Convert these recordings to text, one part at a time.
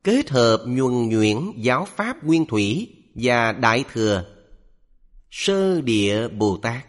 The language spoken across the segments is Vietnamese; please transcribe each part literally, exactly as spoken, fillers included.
kết hợp nhuần nhuyễn giáo pháp Nguyên Thủy và Đại Thừa. Sơ Địa Bồ Tát.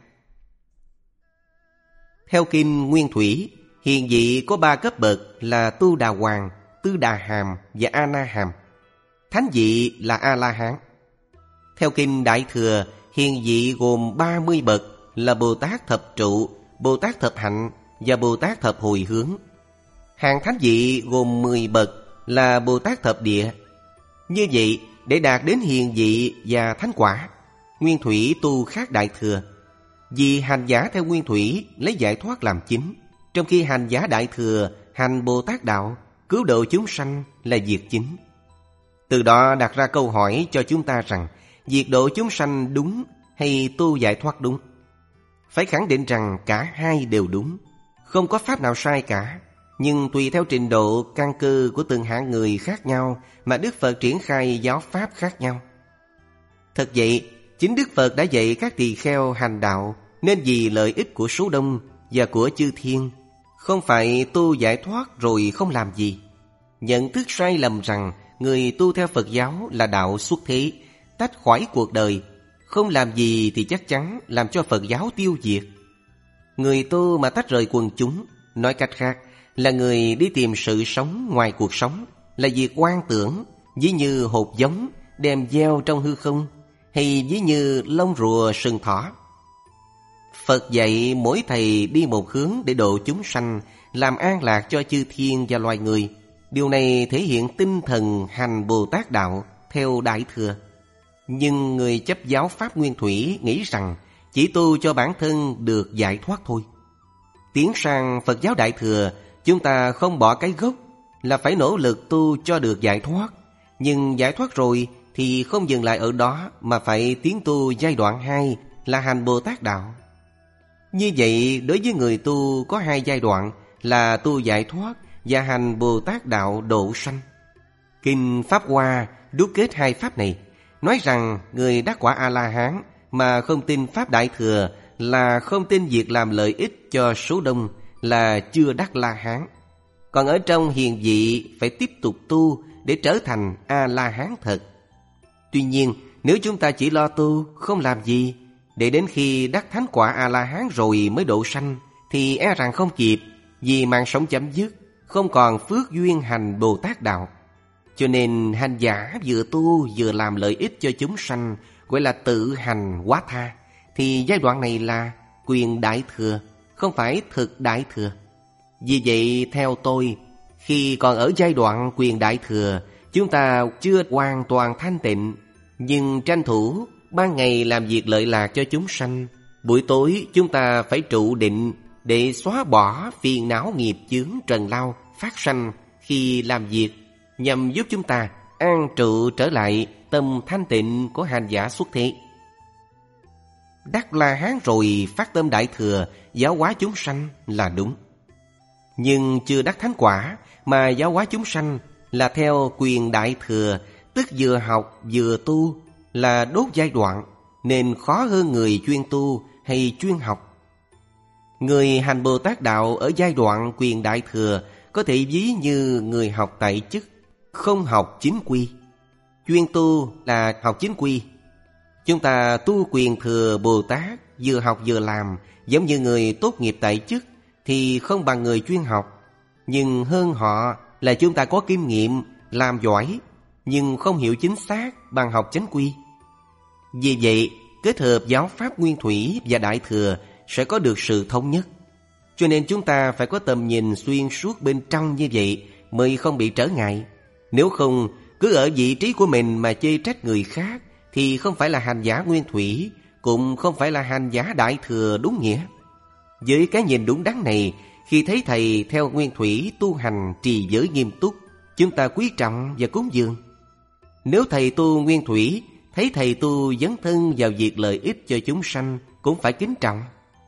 Theo Kinh Nguyên Thủy, hiền vị có ba cấp bậc là Tu Đà Hoàng, Tư Đà Hàm và A Na Hàm. Thánh vị là A La Hán. Theo Kinh Đại Thừa, hiền vị gồm ba mươi bậc là Bồ Tát Thập Trụ, Bồ Tát Thập Hạnh và Bồ Tát Thập Hồi Hướng. Hàng thánh vị gồm mười bậc là Bồ Tát Thập Địa. Như vậy, để đạt đến hiền vị và thánh quả, Nguyên Thủy tu khác Đại Thừa. Vì hành giả theo Nguyên Thủy lấy giải thoát làm chính, trong khi hành giả Đại Thừa hành Bồ Tát Đạo, cứu độ chúng sanh là việc chính. Từ đó đặt ra câu hỏi cho chúng ta rằng việc độ chúng sanh đúng hay tu giải thoát đúng? Phải khẳng định rằng cả hai đều đúng, không có pháp nào sai cả. Nhưng tùy theo trình độ căn cơ của từng hạng người khác nhau mà Đức Phật triển khai giáo pháp khác nhau. Thật vậy, chính Đức Phật đã dạy các tỳ kheo hành đạo nên vì lợi ích của số đông và của chư thiên, không phải tu giải thoát rồi không làm gì. Nhận thức sai lầm rằng người tu theo Phật giáo là đạo xuất thế, tách khỏi cuộc đời, không làm gì thì chắc chắn làm cho Phật giáo tiêu diệt. Người tu mà tách rời quần chúng, nói cách khác, là người đi tìm sự sống ngoài cuộc sống, là việc quan tưởng, ví như hột giống đem gieo trong hư không, hay ví như lông rùa sừng thỏ. Phật dạy mỗi thầy đi một hướng để độ chúng sanh, làm an lạc cho chư thiên và loài người. Điều này thể hiện tinh thần hành Bồ Tát Đạo theo Đại Thừa. Nhưng người chấp giáo pháp Nguyên Thủy nghĩ rằng chỉ tu cho bản thân được giải thoát thôi. Tiến sang Phật giáo Đại Thừa, chúng ta không bỏ cái gốc là phải nỗ lực tu cho được giải thoát. Nhưng giải thoát rồi thì không dừng lại ở đó mà phải tiến tu giai đoạn hai là hành Bồ Tát Đạo. Như vậy, đối với người tu có hai giai đoạn là tu giải thoát và hành Bồ Tát Đạo độ sanh. Kinh Pháp Hoa đúc kết hai pháp này, nói rằng người đắc quả A-la-hán mà không tin pháp Đại Thừa là không tin việc làm lợi ích cho số đông, là chưa đắc La-hán. Còn ở trong hiền vị phải tiếp tục tu để trở thành A-la-hán thật. Tuy nhiên, nếu chúng ta chỉ lo tu, không làm gì, để đến khi đắc thánh quả A-la-hán rồi mới độ sanh, thì e rằng không kịp, vì mạng sống chấm dứt, không còn phước duyên hành Bồ Tát Đạo. Cho nên hành giả vừa tu vừa làm lợi ích cho chúng sanh, gọi là tự hành quá tha, thì giai đoạn này là quyền Đại Thừa, không phải thực Đại Thừa. Vì vậy theo tôi, khi còn ở giai đoạn quyền Đại Thừa, chúng ta chưa hoàn toàn thanh tịnh, nhưng tranh thủ ban ngày làm việc lợi lạc cho chúng sanh, buổi tối chúng ta phải trụ định để xóa bỏ phiền não nghiệp chướng trần lao phát sanh khi làm việc, nhằm giúp chúng ta an trụ trở lại tâm thanh tịnh của hành giả xuất thế. Đắc La-hán rồi phát tâm Đại Thừa giáo hóa chúng sanh là đúng. Nhưng chưa đắc thánh quả mà giáo hóa chúng sanh là theo quyền Đại Thừa, tức vừa học vừa tu, là đốt giai đoạn, nên khó hơn người chuyên tu hay chuyên học. Người hành Bồ Tát Đạo ở giai đoạn quyền Đại Thừa có thể ví như người học tại chức, không học chính quy. Chuyên tu là học chính quy. Chúng ta tu quyền thừa Bồ Tát, vừa học vừa làm, giống như người tốt nghiệp tại chức thì không bằng người chuyên học. Nhưng hơn họ là chúng ta có kinh nghiệm, làm giỏi, nhưng không hiểu chính xác bằng học chánh quy. Vì vậy, kết hợp giáo pháp Nguyên Thủy và Đại Thừa sẽ có được sự thống nhất. Cho nên chúng ta phải có tầm nhìn xuyên suốt bên trong như vậy mới không bị trở ngại. Nếu không, cứ ở vị trí của mình mà chê trách người khác thì không phải là hành giả Nguyên Thủy, cũng không phải là hành giả Đại Thừa đúng nghĩa. Với cái nhìn đúng đắn này, khi thấy thầy theo Nguyên Thủy tu hành trì giới nghiêm túc, chúng ta quý trọng và cúng dường. Nếu thầy tu Nguyên Thủy thấy thầy tu dấn thân vào việc lợi ích cho chúng sanh, cũng phải kính trọng.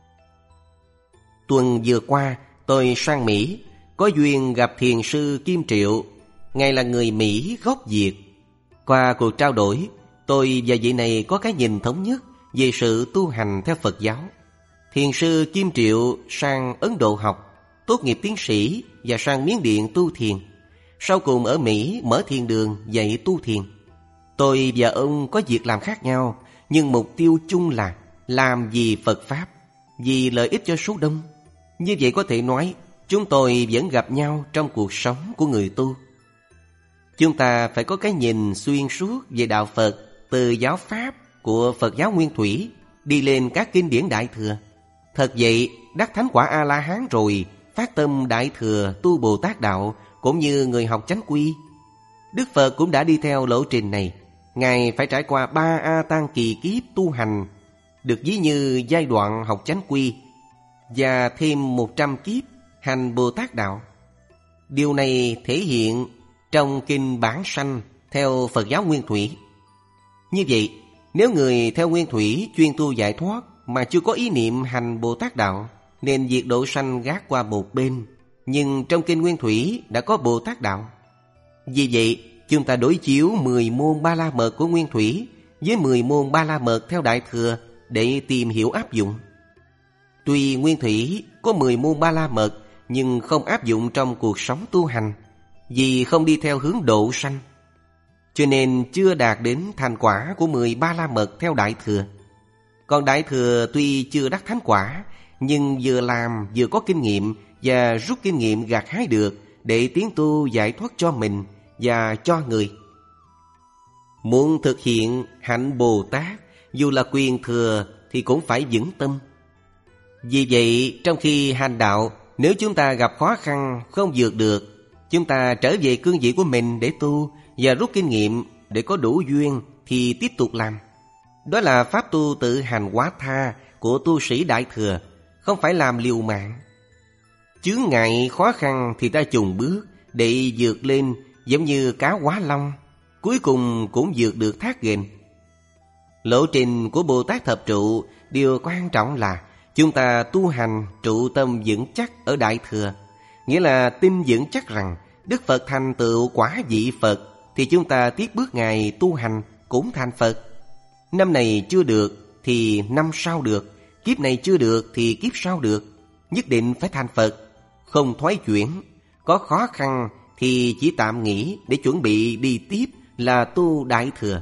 Tuần vừa qua, tôi sang Mỹ, có duyên gặp thiền sư Kim Triệu. Ngài là người Mỹ gốc Việt. Qua cuộc trao đổi, tôi và vị này có cái nhìn thống nhất về sự tu hành theo Phật giáo. Thiền sư Kim Triệu sang Ấn Độ học, tốt nghiệp tiến sĩ và sang Miến Điện tu thiền. Sau cùng ở Mỹ mở thiền đường dạy tu thiền. Tôi và ông có việc làm khác nhau, nhưng mục tiêu chung là làm vì Phật Pháp, vì lợi ích cho số đông. Như vậy có thể nói chúng tôi vẫn gặp nhau trong cuộc sống của người tu. Chúng ta phải có cái nhìn xuyên suốt về đạo Phật, từ giáo Pháp của Phật giáo Nguyên Thủy đi lên các kinh điển Đại Thừa. Thật vậy, đắc thánh quả A-la-hán rồi, phát tâm Đại Thừa tu Bồ Tát đạo, cũng như người học chánh quy. Đức Phật cũng đã đi theo lộ trình này. Ngài phải trải qua ba A Tăng kỳ kiếp tu hành, được ví như giai đoạn học chánh quy, và thêm một trăm kiếp hành Bồ Tát đạo. Điều này thể hiện trong kinh Bản Sanh theo Phật giáo Nguyên Thủy. Như vậy, nếu người theo Nguyên Thủy chuyên tu giải thoát mà chưa có ý niệm hành Bồ Tát đạo, nên việc độ sanh gác qua một bên. Nhưng trong kinh Nguyên Thủy đã có Bồ Tát đạo. Vì vậy, chúng ta đối chiếu mười môn Ba La Mật của Nguyên Thủy với mười môn Ba La Mật theo Đại Thừa để tìm hiểu áp dụng. Tuy Nguyên Thủy có mười môn Ba La Mật, nhưng không áp dụng trong cuộc sống tu hành, vì không đi theo hướng độ sanh, cho nên chưa đạt đến thành quả của mười Ba La Mật theo Đại Thừa. Còn Đại Thừa tuy chưa đắc thánh quả, nhưng vừa làm vừa có kinh nghiệm, và rút kinh nghiệm gặt hái được để tiến tu giải thoát cho mình và cho người. Muốn thực hiện hạnh Bồ Tát, dù là quyền thừa thì cũng phải vững tâm. Vì vậy, trong khi hành đạo, nếu chúng ta gặp khó khăn không vượt được, chúng ta trở về cương vị của mình để tu và rút kinh nghiệm để có đủ duyên thì tiếp tục làm. Đó là pháp tu tự hành quá tha của tu sĩ Đại Thừa, không phải làm liều mạng. Chướng ngại khó khăn thì ta chùng bước để vượt lên, giống như cá hóa long, cuối cùng cũng vượt được thác ghềnh. Lộ trình của Bồ Tát Thập Trụ, điều quan trọng là chúng ta tu hành trụ tâm vững chắc ở Đại Thừa, nghĩa là tin vững chắc rằng Đức Phật thành tựu quả vị Phật, thì chúng ta tiếp bước Ngài tu hành cũng thành Phật. Năm này chưa được thì năm sau được, kiếp này chưa được thì kiếp sau được, nhất định phải thành Phật, không thoái chuyển. Có khó khăn thì chỉ tạm nghỉ để chuẩn bị đi tiếp là tu Đại Thừa.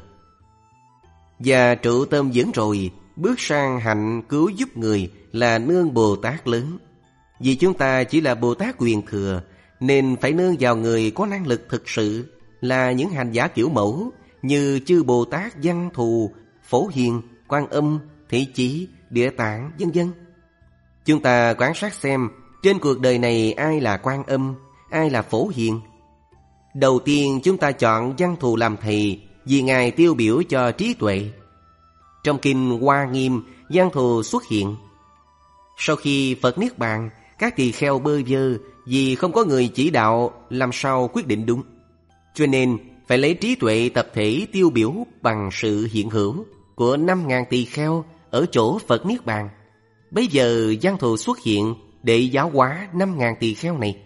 Và trụ tâm vững rồi, bước sang hạnh cứu giúp người là nương Bồ Tát lớn. Vì chúng ta chỉ là Bồ Tát quyền thừa, nên phải nương vào người có năng lực thực sự, là những hành giả kiểu mẫu như chư Bồ Tát Văn Thù, Phổ Hiền, Quan Âm, Thị Chỉ, Địa Tạng, vân vân. Chúng ta quan sát xem trên cuộc đời này ai là Quan Âm, ai là Phổ Hiền. Đầu tiên chúng ta chọn Văn Thù làm thầy vì Ngài tiêu biểu cho trí tuệ. Trong kinh Hoa Nghiêm, Văn Thù xuất hiện. Sau khi Phật niết bàn, các tỳ kheo bơ vơ vì không có người chỉ đạo làm sao quyết định đúng, cho nên phải lấy trí tuệ tập thể tiêu biểu bằng sự hiện hữu của năm ngàn tỳ kheo ở chỗ Phật niết bàn. Bây giờ Văn Thù xuất hiện để giáo hóa năm ngàn tỳ kheo này.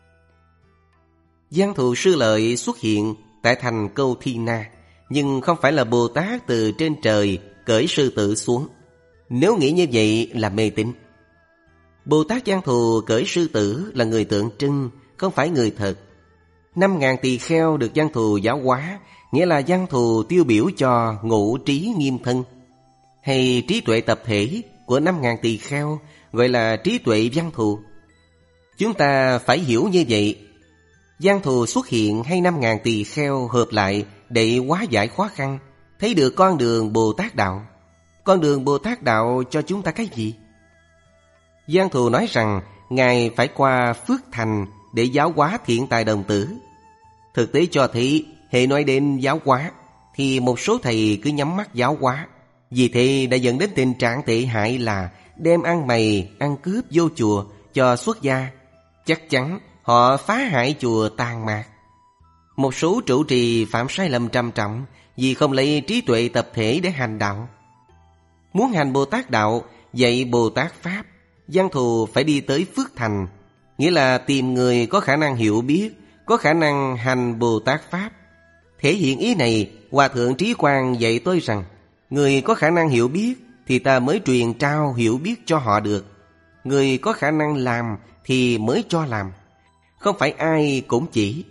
Văn Thù Sư Lợi xuất hiện tại thành Câu Thi Na, nhưng không phải là Bồ Tát từ trên trời cởi sư tử xuống. Nếu nghĩ như vậy là mê tín. Bồ Tát Văn Thù cởi sư tử là người tượng trưng, không phải người thật. Năm ngàn tỳ kheo được Văn Thù giáo hóa, nghĩa là Văn Thù tiêu biểu cho ngũ trí nghiêm thân, hay trí tuệ tập thể của năm ngàn tỳ kheo gọi là trí tuệ Văn Thù. Chúng ta phải hiểu như vậy. Văn Thù xuất hiện hay năm ngàn tỳ kheo hợp lại để hóa giải khó khăn, thấy được con đường Bồ Tát đạo. Con đường Bồ Tát đạo cho chúng ta cái gì? Văn Thù nói rằng Ngài phải qua Phước Thành để giáo hóa thiện tài đồng tử. Thực tế cho thấy, hệ nói đến giáo hóa thì một số thầy cứ nhắm mắt giáo hóa. Vì thế đã dẫn đến tình trạng tệ hại là đem ăn mày, ăn cướp vô chùa cho xuất gia. Chắc chắn họ phá hại chùa tàn mạc. Một số trụ trì phạm sai lầm trầm trọng vì không lấy trí tuệ tập thể để hành đạo. Muốn hành Bồ Tát đạo, dạy Bồ Tát Pháp, Văn Thù phải đi tới Phước Thành, nghĩa là tìm người có khả năng hiểu biết, có khả năng hành Bồ Tát Pháp. Thể hiện ý này, Hòa Thượng Trí Quang dạy tôi rằng người có khả năng hiểu biết thì ta mới truyền trao hiểu biết cho họ được. Người có khả năng làm thì mới cho làm. Không phải ai cũng chỉ.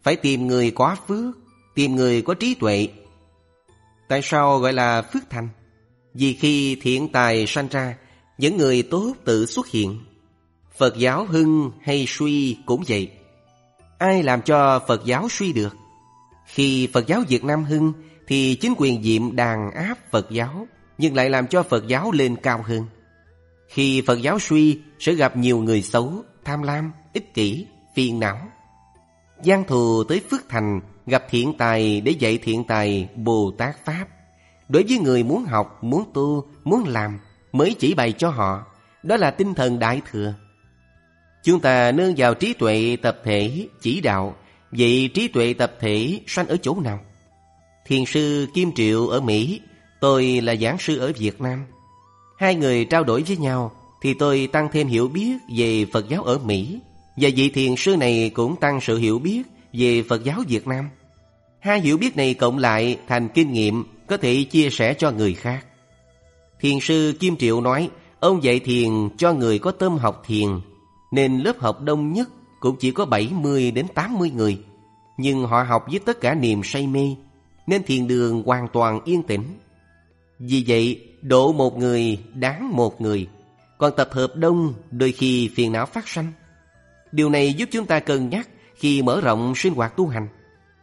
Phải tìm người có phước, tìm người có trí tuệ. Tại sao gọi là phước thành? Vì khi thiện tài sanh ra, những người tốt tự xuất hiện. Phật giáo hưng hay suy cũng vậy. Ai làm cho Phật giáo suy được? Khi Phật giáo Việt Nam hưng thì chính quyền Diệm đàn áp Phật giáo, nhưng lại làm cho Phật giáo lên cao hơn. Khi Phật giáo suy sẽ gặp nhiều người xấu, tham lam, ích kỷ, phiền não. Giang thù tới phước thành, gặp thiện tài để dạy thiện tài Bồ Tát Pháp. Đối với người muốn học, muốn tu, muốn làm mới chỉ bày cho họ. Đó là tinh thần Đại Thừa. Chúng ta nương vào trí tuệ tập thể chỉ đạo. Vậy trí tuệ tập thể sanh ở chỗ nào? Thiền sư Kim Triệu ở Mỹ, tôi là giảng sư ở Việt Nam. Hai người trao đổi với nhau thì tôi tăng thêm hiểu biết về Phật giáo ở Mỹ, và vị thiền sư này cũng tăng sự hiểu biết về Phật giáo Việt Nam. Hai hiểu biết này cộng lại thành kinh nghiệm có thể chia sẻ cho người khác. Thiền sư Kim Triệu nói ông dạy thiền cho người có tâm học thiền, nên lớp học đông nhất cũng chỉ có bảy mươi đến tám mươi người. Nhưng họ học với tất cả niềm say mê, nên thiền đường hoàn toàn yên tĩnh. Vì vậy, độ một người đáng một người, còn tập hợp đông đôi khi phiền não phát sanh. Điều này giúp chúng ta cân nhắc khi mở rộng sinh hoạt tu hành.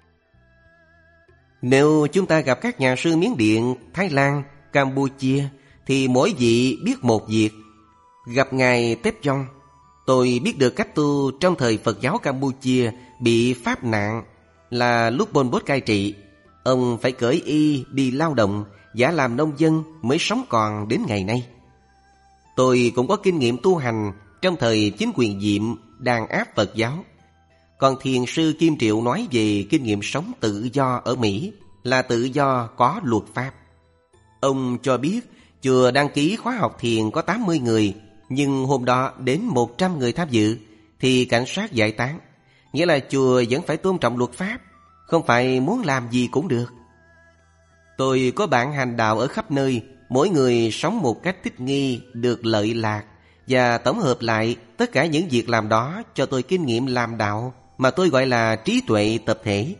Nếu chúng ta gặp các nhà sư Miến Điện, Thái Lan, Campuchia thì mỗi vị biết một việc. Gặp Ngài Tép Dông, tôi biết được cách tu trong thời Phật giáo Campuchia bị pháp nạn là lúc Pol Pot cai trị. Ông phải cởi y đi lao động, giả làm nông dân mới sống còn đến ngày nay. Tôi cũng có kinh nghiệm tu hành trong thời chính quyền Diệm đàn áp Phật giáo. Còn thiền sư Kim Triệu nói về kinh nghiệm sống tự do ở Mỹ là tự do có luật pháp. Ông cho biết chùa đăng ký khóa học thiền có tám mươi người, nhưng hôm đó đến một trăm người tham dự thì cảnh sát giải tán. Nghĩa là chùa vẫn phải tôn trọng luật pháp, không phải muốn làm gì cũng được. Tôi có bạn hành đạo ở khắp nơi, mỗi người sống một cách thích nghi, được lợi lạc, và tổng hợp lại tất cả những việc làm đó cho tôi kinh nghiệm làm đạo mà tôi gọi là trí tuệ tập thể.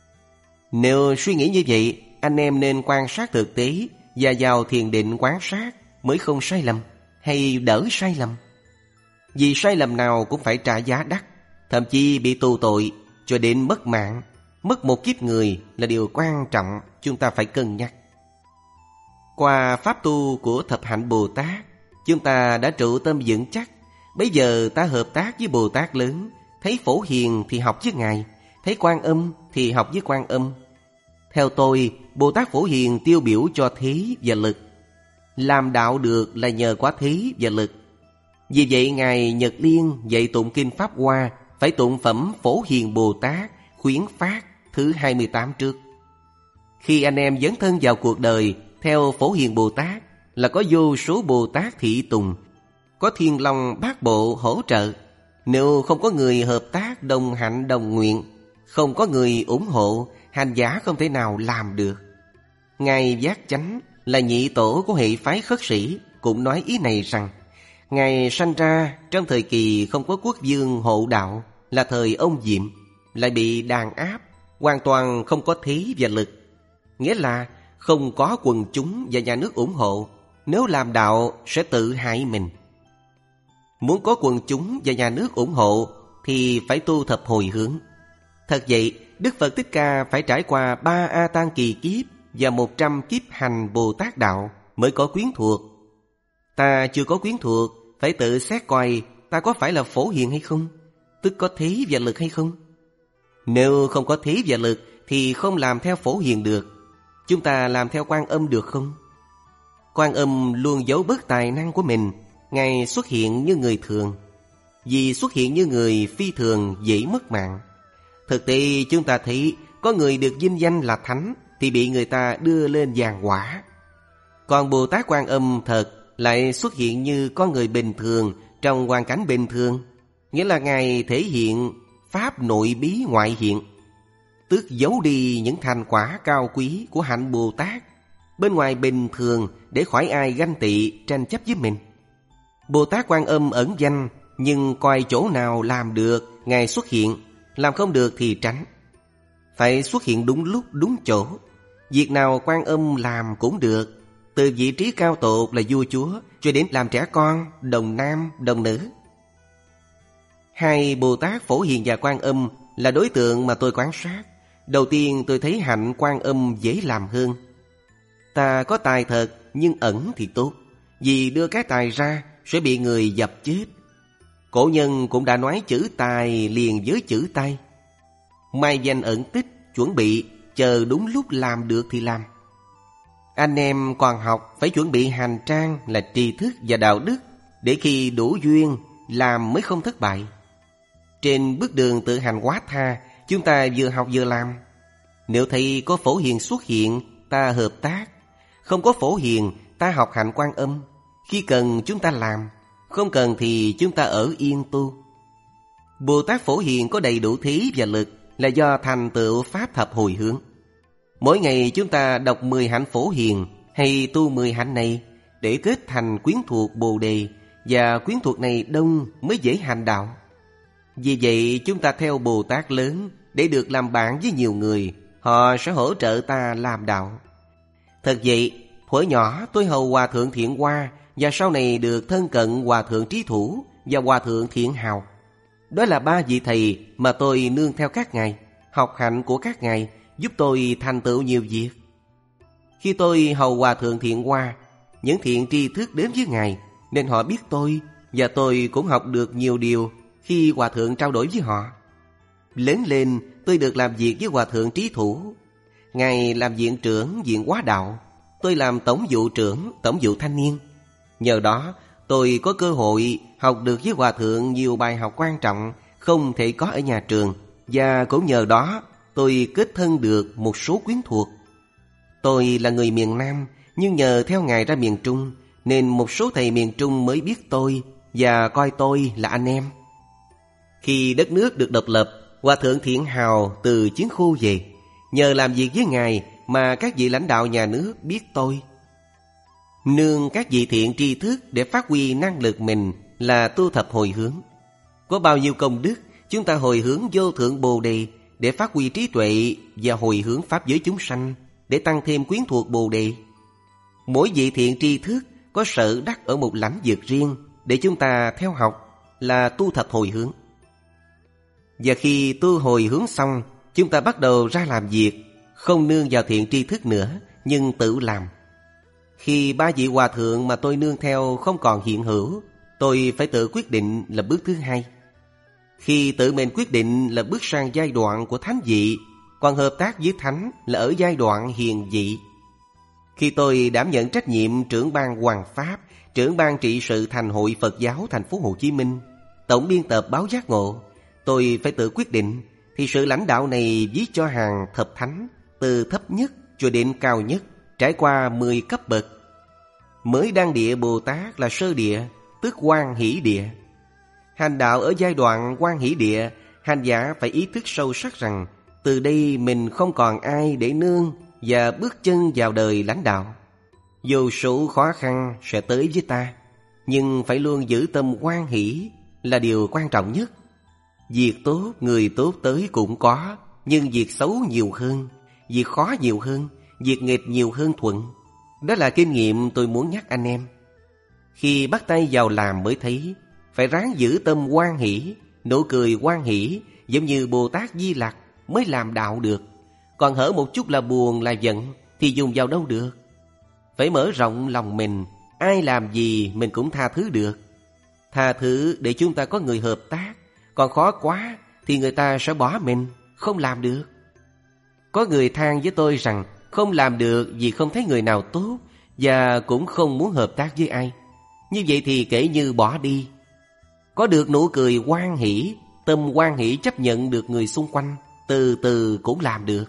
Nếu suy nghĩ như vậy, anh em nên quan sát thực tế và vào thiền định quan sát mới không sai lầm hay đỡ sai lầm. Vì sai lầm nào cũng phải trả giá đắt, thậm chí bị tù tội cho đến mất mạng. Mất một kiếp người là điều quan trọng chúng ta phải cân nhắc. Qua pháp tu của Thập Hạnh Bồ Tát, chúng ta đã trụ tâm vững chắc. Bây giờ ta hợp tác với Bồ Tát lớn. Thấy Phổ Hiền thì học với Ngài, thấy Quan Âm thì học với Quan Âm. Theo tôi, Bồ Tát Phổ Hiền tiêu biểu cho thế và lực. Làm đạo được là nhờ có thế và lực. Vì vậy Ngài Nhật Liên dạy tụng kinh Pháp Hoa phải tụng phẩm Phổ Hiền Bồ Tát khuyến phát thứ hai mươi tám trước. Khi anh em dấn thân vào cuộc đời theo Phổ Hiền Bồ Tát là có vô số Bồ Tát thị tùng, có Thiên Long Bát Bộ hỗ trợ. Nếu không có người hợp tác đồng hạnh đồng nguyện, không có người ủng hộ, hành giả không thể nào làm được. Ngài Giác Chánh là nhị tổ của hệ phái Khất Sĩ cũng nói ý này rằng Ngài sanh ra trong thời kỳ không có quốc vương hộ đạo, là thời ông Diệm, lại bị đàn áp, hoàn toàn không có thế và lực. Nghĩa là không có quần chúng và nhà nước ủng hộ, nếu làm đạo sẽ tự hại mình. Muốn có quần chúng và nhà nước ủng hộ thì phải tu thập hồi hướng. Thật vậy, Đức Phật Thích Ca phải trải qua ba A Tăng kỳ kiếp và một trăm kiếp hành Bồ Tát đạo mới có quyến thuộc. Ta chưa có quyến thuộc, phải tự xét coi ta có phải là Phổ Hiền hay không, tức có thế và lực hay không. Nếu không có thế và lực thì không làm theo Phổ Hiền được. Chúng ta làm theo Quan Âm được không? Quan Âm luôn giấu bớt tài năng của mình. Ngài xuất hiện như người thường. Vì xuất hiện như người phi thường dễ mất mạng. Thực tế chúng ta thấy có người được vinh danh là thánh thì bị người ta đưa lên giàn hỏa. Còn Bồ Tát Quan Âm thật lại xuất hiện như con người bình thường trong hoàn cảnh bình thường. Nghĩa là Ngài thể hiện pháp nội bí ngoại hiện, tức giấu đi những thành quả cao quý của hạnh Bồ Tát bên ngoài bình thường để khỏi ai ganh tị tranh chấp với mình. Bồ Tát Quan Âm ẩn danh, nhưng coi chỗ nào làm được Ngài xuất hiện, làm không được thì tránh. phải xuất hiện đúng lúc đúng chỗ. Việc nào Quan Âm làm cũng được, từ vị trí cao tột là vua chúa cho đến làm trẻ con, đồng nam, đồng nữ. Hai Bồ Tát Phổ Hiền và Quan Âm là đối tượng mà tôi quan sát. Đầu tiên tôi thấy hạnh Quan Âm dễ làm hơn. Ta có tài thật nhưng ẩn thì tốt, vì đưa cái tài ra sẽ bị người dập chết. Cổ nhân cũng đã nói chữ tài liền với chữ tay. Mai danh ẩn tích, chuẩn bị, chờ đúng lúc làm được thì làm. Anh em còn học phải chuẩn bị hành trang là tri thức và đạo đức, để khi đủ duyên làm mới không thất bại. Trên bước đường tự hành hóa tha, chúng ta vừa học vừa làm. Nếu thấy có Phổ Hiền xuất hiện, ta hợp tác. Không có Phổ Hiền, ta học hạnh Quan Âm. Khi cần chúng ta làm, không cần thì chúng ta ở yên tu. Bồ Tát Phổ Hiền có đầy đủ thí và lực là do thành tựu Pháp thập hồi hướng. Mỗi ngày chúng ta đọc mười hạnh Phổ Hiền hay tu mười hạnh này để kết thành quyến thuộc Bồ Đề, và quyến thuộc này đông mới dễ hành đạo. Vì vậy chúng ta theo Bồ Tát lớn để được làm bạn với nhiều người, họ sẽ hỗ trợ ta làm đạo. Thật vậy, thuở nhỏ tôi hầu Hòa Thượng Thiện Hoa, và sau này được thân cận Hòa Thượng Trí Thủ và Hòa Thượng Thiện Hào. Đó là ba vị thầy mà tôi nương theo các ngài. Học hạnh của các ngài giúp tôi thành tựu nhiều việc. Khi tôi hầu Hòa Thượng Thiện Hoa, những thiện tri thức đến với ngài, nên họ biết tôi, và tôi cũng học được nhiều điều khi Hòa Thượng trao đổi với họ. Lớn lên tôi được làm việc với Hòa Thượng Trí Thủ. Ngài làm viện trưởng viện Hóa Đạo, tôi làm tổng vụ trưởng tổng vụ thanh niên. Nhờ đó tôi có cơ hội học được với Hòa Thượng nhiều bài học quan trọng không thể có ở nhà trường, và cũng nhờ đó tôi kết thân được một số quyến thuộc. Tôi là người miền Nam, nhưng nhờ theo ngài ra miền Trung, nên một số thầy miền Trung mới biết tôi và coi tôi là anh em. Khi đất nước được độc lập, Hòa Thượng Thiện Hào từ chiến khu về. Nhờ làm việc với ngài mà các vị lãnh đạo nhà nước biết tôi. Nương các vị thiện tri thức để phát huy năng lực mình là tu thập hồi hướng. Có bao nhiêu công đức, chúng ta hồi hướng vô thượng Bồ Đề để phát huy trí tuệ, và hồi hướng pháp giới chúng sanh để tăng thêm quyến thuộc Bồ Đề. Mỗi vị thiện tri thức có sở đắc ở một lãnh vực riêng để chúng ta theo học là tu thập hồi hướng. Và khi tu hồi hướng xong, chúng ta bắt đầu ra làm việc, không nương vào thiện tri thức nữa, nhưng tự làm. Khi ba vị hòa thượng mà tôi nương theo không còn hiện hữu, tôi phải tự quyết định là bước thứ hai. Khi tự mình quyết định là bước sang giai đoạn của thánh vị, còn hợp tác với thánh là ở giai đoạn hiền vị. Khi tôi đảm nhận trách nhiệm trưởng ban Hoàng Pháp, trưởng ban trị sự Thành hội Phật giáo thành phố Hồ Chí Minh, tổng biên tập báo Giác Ngộ, tôi phải tự quyết định, thì sự lãnh đạo này viết cho hàng thập thánh, từ thấp nhất cho đến cao nhất, trải qua mười cấp bậc. Mới đăng địa Bồ Tát là sơ địa, tức Hoan Hỷ địa. Hành đạo ở giai đoạn Hoan Hỷ địa, hành giả phải ý thức sâu sắc rằng từ đây mình không còn ai để nương và bước chân vào đời lãnh đạo. Dù số khó khăn sẽ tới với ta, nhưng phải luôn giữ tâm hoan hỷ là điều quan trọng nhất. Việc tốt, người tốt tới cũng có, nhưng việc xấu nhiều hơn, việc khó nhiều hơn, việc nghịch nhiều hơn thuận. Đó là kinh nghiệm tôi muốn nhắc anh em. Khi bắt tay vào làm mới thấy, phải ráng giữ tâm hoan hỷ, nụ cười hoan hỷ, giống như Bồ Tát Di Lặc mới làm đạo được. Còn hở một chút là buồn là giận thì dùng vào đâu được. Phải mở rộng lòng mình, ai làm gì mình cũng tha thứ được. Tha thứ để chúng ta có người hợp tác. Còn khó quá thì người ta sẽ bỏ mình, không làm được. Có người than với tôi rằng không làm được vì không thấy người nào tốt, và cũng không muốn hợp tác với ai. Như vậy thì kể như bỏ đi. Có được nụ cười hoan hỷ, tâm hoan hỷ chấp nhận được người xung quanh, từ từ cũng làm được.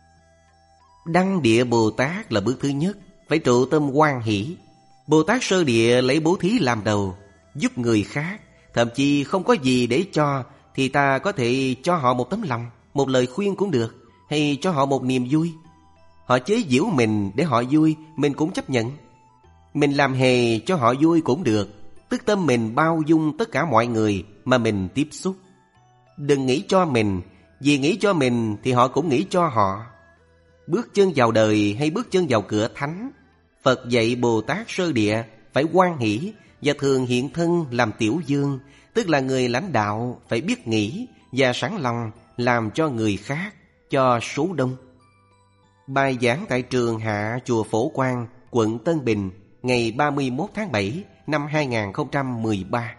Đăng địa Bồ Tát là bước thứ nhất, phải trụ tâm hoan hỷ. Bồ Tát sơ địa lấy bố thí làm đầu, giúp người khác. Thậm chí không có gì để cho, thì ta có thể cho họ một tấm lòng, một lời khuyên cũng được, hay cho họ một niềm vui. Họ chế giễu mình để họ vui, mình cũng chấp nhận. Mình làm hề cho họ vui cũng được, tức tâm mình bao dung tất cả mọi người mà mình tiếp xúc. Đừng nghĩ cho mình, Vì nghĩ cho mình thì họ cũng nghĩ cho họ. Bước chân vào đời hay bước chân vào cửa thánh, Phật dạy Bồ Tát sơ địa phải hoan hỷ và thường hiện thân làm tiểu dương, tức là người lãnh đạo phải biết nghĩ và sẵn lòng làm cho người khác, cho số đông. Bài giảng tại trường Hạ chùa Phổ Quang, quận Tân Bình, ngày ba mươi mốt tháng bảy năm hai nghìn không trăm mười ba.